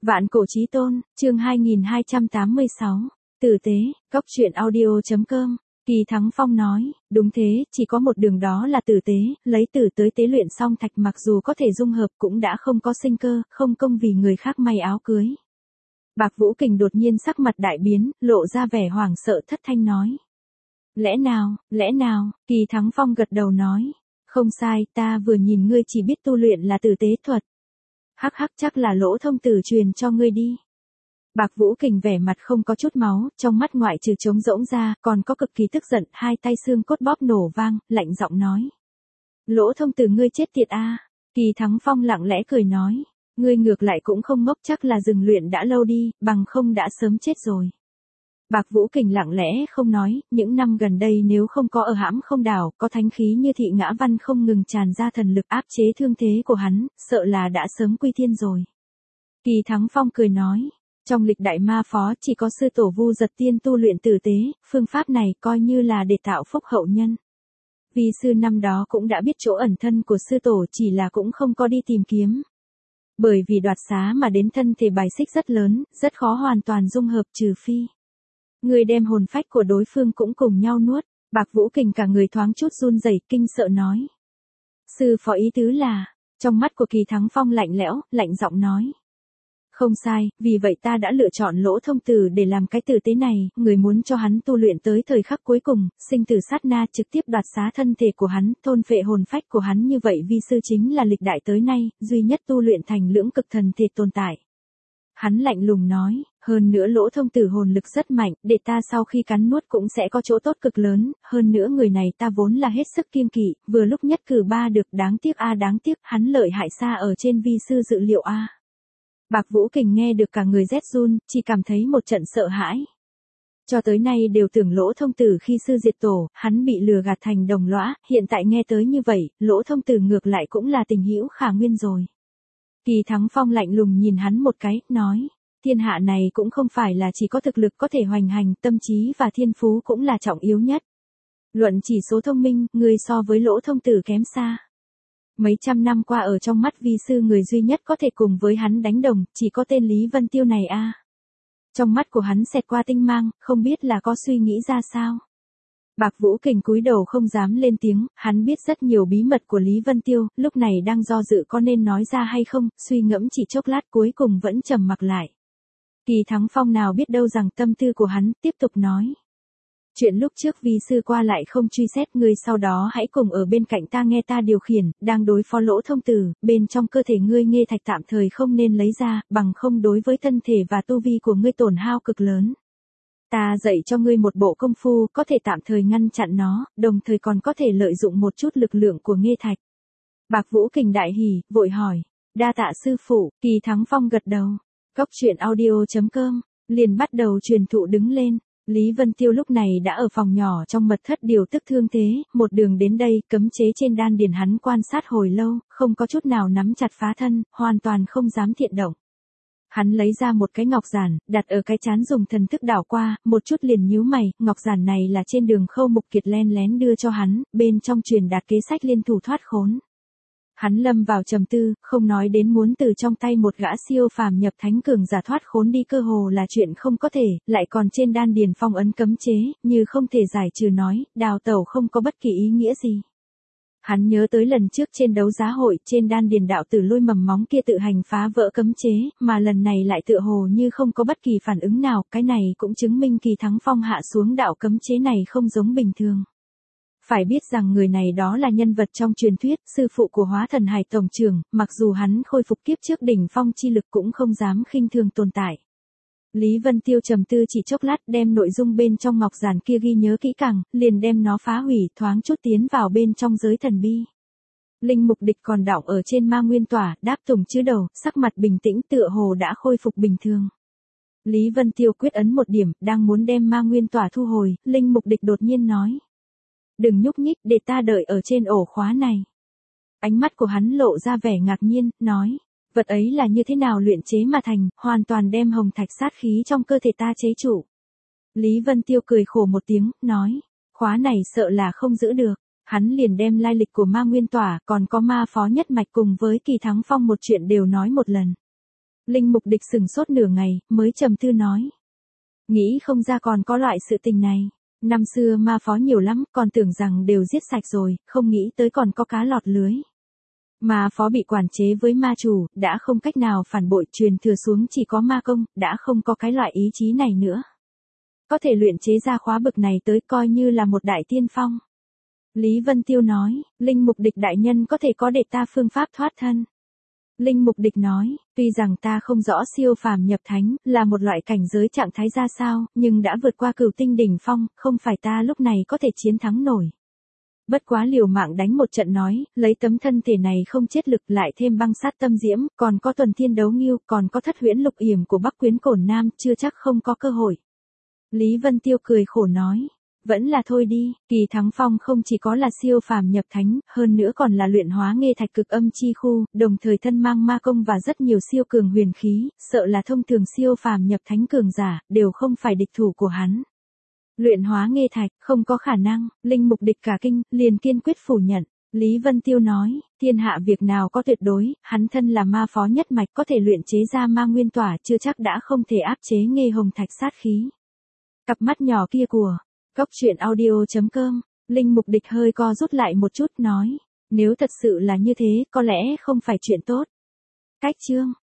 Vạn cổ chí tôn, chương 2286, tử tế, góc truyện audio.com. Kỳ Thắng Phong nói, đúng thế, chỉ có một đường đó là tử tế, lấy tử tới tế luyện xong thạch mặc dù có thể dung hợp cũng đã không có sinh cơ, không công vì người khác may áo cưới. Bạc Vũ Kình đột nhiên sắc mặt đại biến, lộ ra vẻ hoảng sợ thất thanh nói. Lẽ nào, Kỳ Thắng Phong gật đầu nói. Không sai, ta vừa nhìn ngươi chỉ biết tu luyện là tử tế thuật. Hắc chắc là Lỗ Thông Tử truyền cho ngươi đi. Bạc Vũ Kình vẻ mặt không có chút máu, trong mắt ngoại trừ trống rỗng ra, còn có cực kỳ tức giận, hai tay xương cốt bóp nổ vang, lạnh giọng nói. Lỗ Thông Tử ngươi chết tiệt a. Kỳ Thắng Phong lặng lẽ cười nói. Ngươi ngược lại cũng không ngốc, chắc là dừng luyện đã lâu đi, bằng không đã sớm chết rồi. Bạc Vũ Kình lặng lẽ không nói, những năm gần đây nếu không có ở hãm không đảo, có thánh khí như thị ngã văn không ngừng tràn ra thần lực áp chế thương thế của hắn, sợ là đã sớm quy thiên rồi. Kỳ Thắng Phong cười nói, trong lịch đại ma phó chỉ có sư tổ Vu Giật Tiên tu luyện tử tế, phương pháp này coi như là để tạo phúc hậu nhân. Vì sư năm đó cũng đã biết chỗ ẩn thân của sư tổ, chỉ là cũng không có đi tìm kiếm. Bởi vì đoạt xá mà đến thân thể bài xích rất lớn, rất khó hoàn toàn dung hợp trừ phi. Người đem hồn phách của đối phương cũng cùng nhau nuốt. Bạc Vũ Kình cả người thoáng chút run rẩy, kinh sợ nói. Sư phó ý tứ là, trong mắt của Kỳ Thắng Phong lạnh lẽo, lạnh giọng nói. Không sai, vì vậy ta đã lựa chọn Lỗ Thông Tử để làm cái tử tế này, người muốn cho hắn tu luyện tới thời khắc cuối cùng, sinh tử sát na trực tiếp đoạt xá thân thể của hắn, thôn phệ hồn phách của hắn, như vậy vi sư chính là lịch đại tới nay, duy nhất tu luyện thành lưỡng cực thần thể tồn tại. Hắn lạnh lùng nói, hơn nữa Lỗ Thông Tử hồn lực rất mạnh, để ta sau khi cắn nuốt cũng sẽ có chỗ tốt cực lớn, hơn nữa người này ta vốn là hết sức kiêng kỵ, vừa lúc nhất cử ba được, đáng tiếc đáng tiếc, hắn lợi hại xa ở trên vi sư dự liệu a. Bạc Vũ Kình nghe được cả người rét run, chỉ cảm thấy một trận sợ hãi. Cho tới nay đều tưởng Lỗ Thông Tử khi sư diệt tổ, hắn bị lừa gạt thành đồng lõa, hiện tại nghe tới như vậy, Lỗ Thông Tử ngược lại cũng là tình hữu khả nguyên rồi. Kỳ Thắng Phong lạnh lùng nhìn hắn một cái, nói, thiên hạ này cũng không phải là chỉ có thực lực có thể hoành hành, tâm trí và thiên phú cũng là trọng yếu nhất. Luận chỉ số thông minh, người so với Lỗ Thông Tử kém xa. Mấy trăm năm qua ở trong mắt vi sư người duy nhất có thể cùng với hắn đánh đồng, chỉ có tên Lý Vân Tiêu này a. Trong mắt của hắn xẹt qua tinh mang, không biết là có suy nghĩ ra sao. Bạc Vũ Kình cúi đầu không dám lên tiếng, hắn biết rất nhiều bí mật của Lý Vân Tiêu, lúc này đang do dự có nên nói ra hay không, suy ngẫm chỉ chốc lát cuối cùng vẫn trầm mặc lại. Kỳ Thắng Phong nào biết đâu rằng tâm tư của hắn, tiếp tục nói. Chuyện lúc trước vi sư qua lại không truy xét, người sau đó hãy cùng ở bên cạnh ta nghe ta điều khiển, đang đối phó Lỗ Thông Tử, bên trong cơ thể ngươi nghê thạch tạm thời không nên lấy ra, bằng không đối với thân thể và tu vi của ngươi tổn hao cực lớn. Ta dạy cho ngươi một bộ công phu có thể tạm thời ngăn chặn nó, đồng thời còn có thể lợi dụng một chút lực lượng của nghê thạch. Bạc Vũ Kình đại hỉ, vội hỏi, đa tạ sư phụ. Kỳ Thắng Phong gật đầu. Góc truyện audio.com, liền bắt đầu truyền thụ đứng lên. Lý Vân Tiêu lúc này đã ở phòng nhỏ trong mật thất điều tức thương thế, một đường đến đây, cấm chế trên đan điền hắn quan sát hồi lâu, không có chút nào nắm chặt phá thân, hoàn toàn không dám thiện động. Hắn lấy ra một cái ngọc giản, đặt ở cái trán dùng thần thức đảo qua, một chút liền nhíu mày, ngọc giản này là trên đường Khâu Mục Kiệt len lén đưa cho hắn, bên trong truyền đạt kế sách liên thủ thoát khốn. Hắn lâm vào trầm tư, không nói đến muốn từ trong tay một gã siêu phàm nhập thánh cường giả thoát khốn đi cơ hồ là chuyện không có thể, lại còn trên đan điền phong ấn cấm chế, như không thể giải trừ nói, đào tẩu không có bất kỳ ý nghĩa gì. Hắn nhớ tới lần trước trên đấu giá hội, trên đan điền đạo tử Lôi mầm móng kia tự hành phá vỡ cấm chế, mà lần này lại tựa hồ như không có bất kỳ phản ứng nào, cái này cũng chứng minh Kỳ Thắng Phong hạ xuống đạo cấm chế này không giống bình thường. Phải biết rằng người này đó là nhân vật trong truyền thuyết, sư phụ của Hóa Thần Hải tổng trưởng, mặc dù hắn khôi phục kiếp trước đỉnh phong chi lực cũng không dám khinh thường tồn tại. Lý Vân Tiêu trầm tư chỉ chốc lát, đem nội dung bên trong ngọc giản kia ghi nhớ kỹ càng, liền đem nó phá hủy, thoáng chút tiến vào bên trong giới thần bi. Linh Mục Địch còn đọng ở trên Ma Nguyên Tỏa, đáp tùng chữ đầu, sắc mặt bình tĩnh tựa hồ đã khôi phục bình thường. Lý Vân Tiêu quyết ấn một điểm, đang muốn đem Ma Nguyên Tỏa thu hồi, Linh Mục Địch đột nhiên nói. Đừng nhúc nhích, để ta đợi ở trên ổ khóa này. Ánh mắt của hắn lộ ra vẻ ngạc nhiên, nói. Vật ấy là như thế nào luyện chế mà thành, hoàn toàn đem hồng thạch sát khí trong cơ thể ta chế trụ. Lý Vân Tiêu cười khổ một tiếng, nói. Khóa này sợ là không giữ được. Hắn liền đem lai lịch của Ma Nguyên Tỏa, còn có ma phó nhất mạch cùng với Kỳ Thắng Phong một chuyện đều nói một lần. Linh Mục Địch sừng sốt nửa ngày, mới trầm tư nói. Nghĩ không ra còn có loại sự tình này. Năm xưa ma phó nhiều lắm, còn tưởng rằng đều giết sạch rồi, không nghĩ tới còn có cá lọt lưới. Ma phó bị quản chế với ma chủ, đã không cách nào phản bội, truyền thừa xuống chỉ có ma công, đã không có cái loại ý chí này nữa. Có thể luyện chế ra khóa bực này tới coi như là một đại tiên phong. Lý Vân Tiêu nói, Linh Mục Địch đại nhân có thể có để ta phương pháp thoát thân. Linh Mục Địch nói, tuy rằng ta không rõ siêu phàm nhập thánh là một loại cảnh giới trạng thái ra sao, nhưng đã vượt qua cửu tinh đỉnh phong, không phải ta lúc này có thể chiến thắng nổi. Bất quá liều mạng đánh một trận nói, lấy tấm thân thể này không chết lực lại thêm băng sát tâm diễm, còn có tuần thiên đấu nghiêu, còn có thất huyễn lục yểm của Bắc Quyến Cổn Nam, chưa chắc không có cơ hội. Lý Vân Tiêu cười khổ nói. Vẫn là thôi đi, Kỳ Thắng Phong không chỉ có là siêu phàm nhập thánh, hơn nữa còn là luyện hóa nghê thạch cực âm chi khu, đồng thời thân mang ma công và rất nhiều siêu cường huyền khí, sợ là thông thường siêu phàm nhập thánh cường giả, đều không phải địch thủ của hắn. Luyện hóa nghê thạch, không có khả năng, Linh Mục Địch cả kinh, liền kiên quyết phủ nhận. Lý Vân Tiêu nói, thiên hạ việc nào có tuyệt đối, hắn thân là ma phó nhất mạch có thể luyện chế ra ma nguyên tỏa chưa chắc đã không thể áp chế nghê hồng thạch sát khí. Cặp mắt nhỏ kia của Cốc truyện audio.com, Linh Mục Địch hơi co rút lại một chút nói, nếu thật sự là như thế, có lẽ không phải chuyện tốt. Cách chương